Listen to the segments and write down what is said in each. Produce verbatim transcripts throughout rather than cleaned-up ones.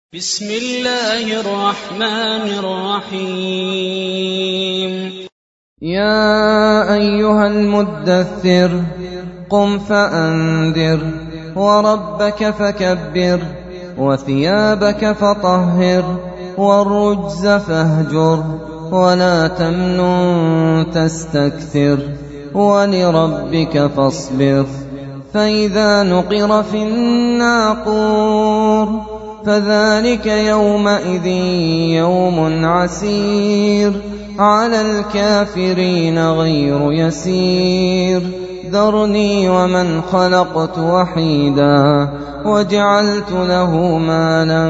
بسم الله الرحمن الرحيم يا أيها المدثر قم فأنذر وربك فكبر وثيابك فطهر والرجز فاهجر ولا تمنن تستكثر ولربك فاصبر فإذا نقر في الناقور فذلك يومئذ يوم عسير على الكافرين غير يسير ذرني ومن خلقت وحيدا وجعلت له مالا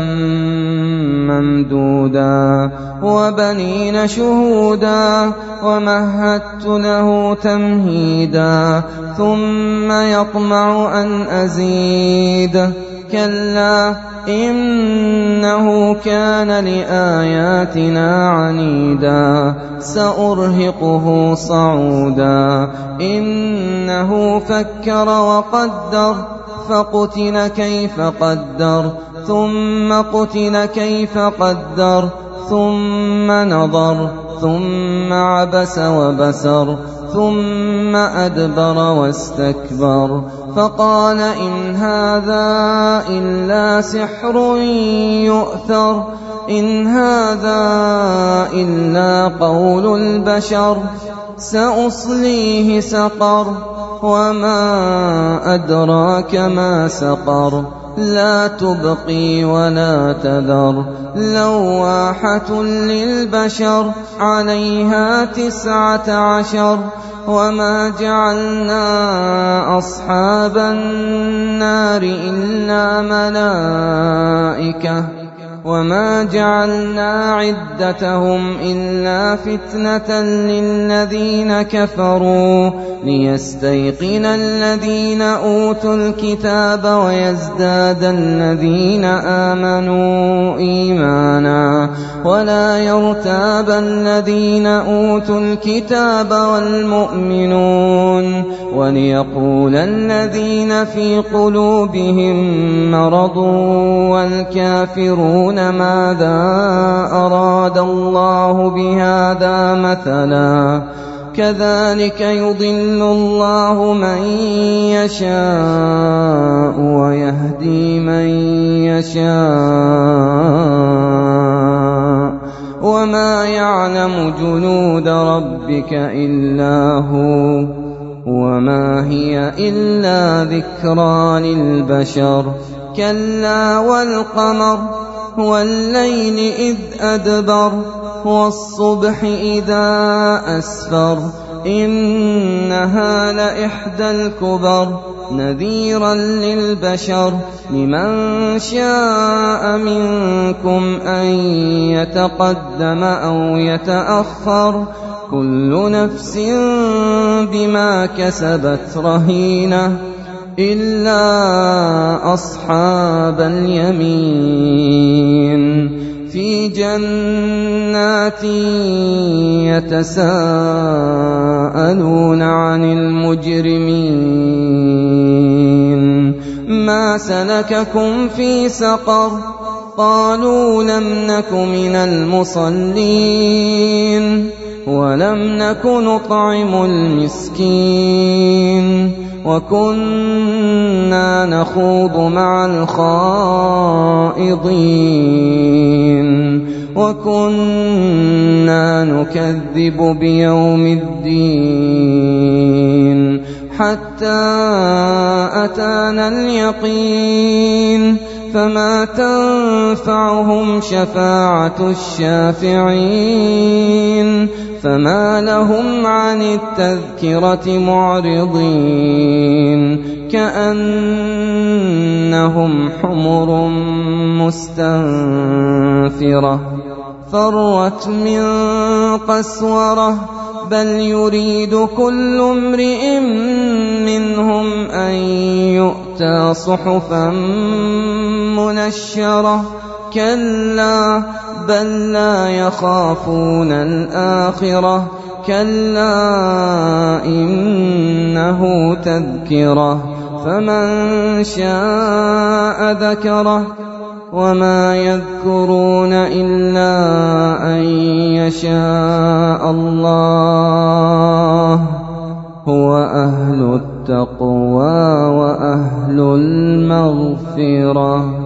ممدودا وبنين شهودا ومهدت له تمهيدا ثم يطمع أن أزيد كلا إنه كان لآياتنا عنيدا سأرهقه صعودا إنه فكر وقدر فقتل كيف قدر ثم قتل كيف قدر ثم نظر ثم عبس وبسر ثم أدبر واستكبر فقال إن هذا إلا سحر يؤثر إن هذا إلا قول البشر سأصليه سقر وما أدراك ما سقر لا تبقي ولا تذر لواحة للبشر عليها تسعة عشر وما جعلنا أصحاب النار إلا ملائكة وما جعلنا عدتهم إلا فتنة للذين كفروا ليستيقن الذين أوتوا الكتاب ويزداد الذين آمنوا إيمانا ولا يرتاب الذين أوتوا الكتاب والمؤمنون وليقول الذين في قلوبهم مرض والكافرون ماذا أراد الله بهذا مثلا كذلك يضل الله من يشاء ويهدي من يشاء وما يعلم جنود ربك إلا هو وما هي إلا ذكرى للبشر كلا والقمر والليل إذ أدبر والصبح إذا أسفر إنها لإحدى الكبر نذيرا للبشر لمن شاء منكم أن يتقدم أو يتأخر كل نفس بما كسبت رهينة إلا أصحاب اليمين في جنات يتساءلون عن المجرمين ما سلككم في سقر قالوا لم نك من المصلين ولم نك نطعم المسكين وكنا نخوض مع الخائضين وكنا نكذب بيوم الدين حتى أتانا اليقين فما تنفعهم شفاعة الشافعين فما لهم عن التذكرة معرضين كأنهم حمر مستنفرة فرت من قسورة بل يريد كل امرئ منهم أن يؤتى صحفا منشرة كلا بل لا يخافون الآخرة كلا إنه تذكرة فمن شاء ذكره وما يذكرون إلا أن يشاء الله هو أهل التقوى وأهل المغفرة.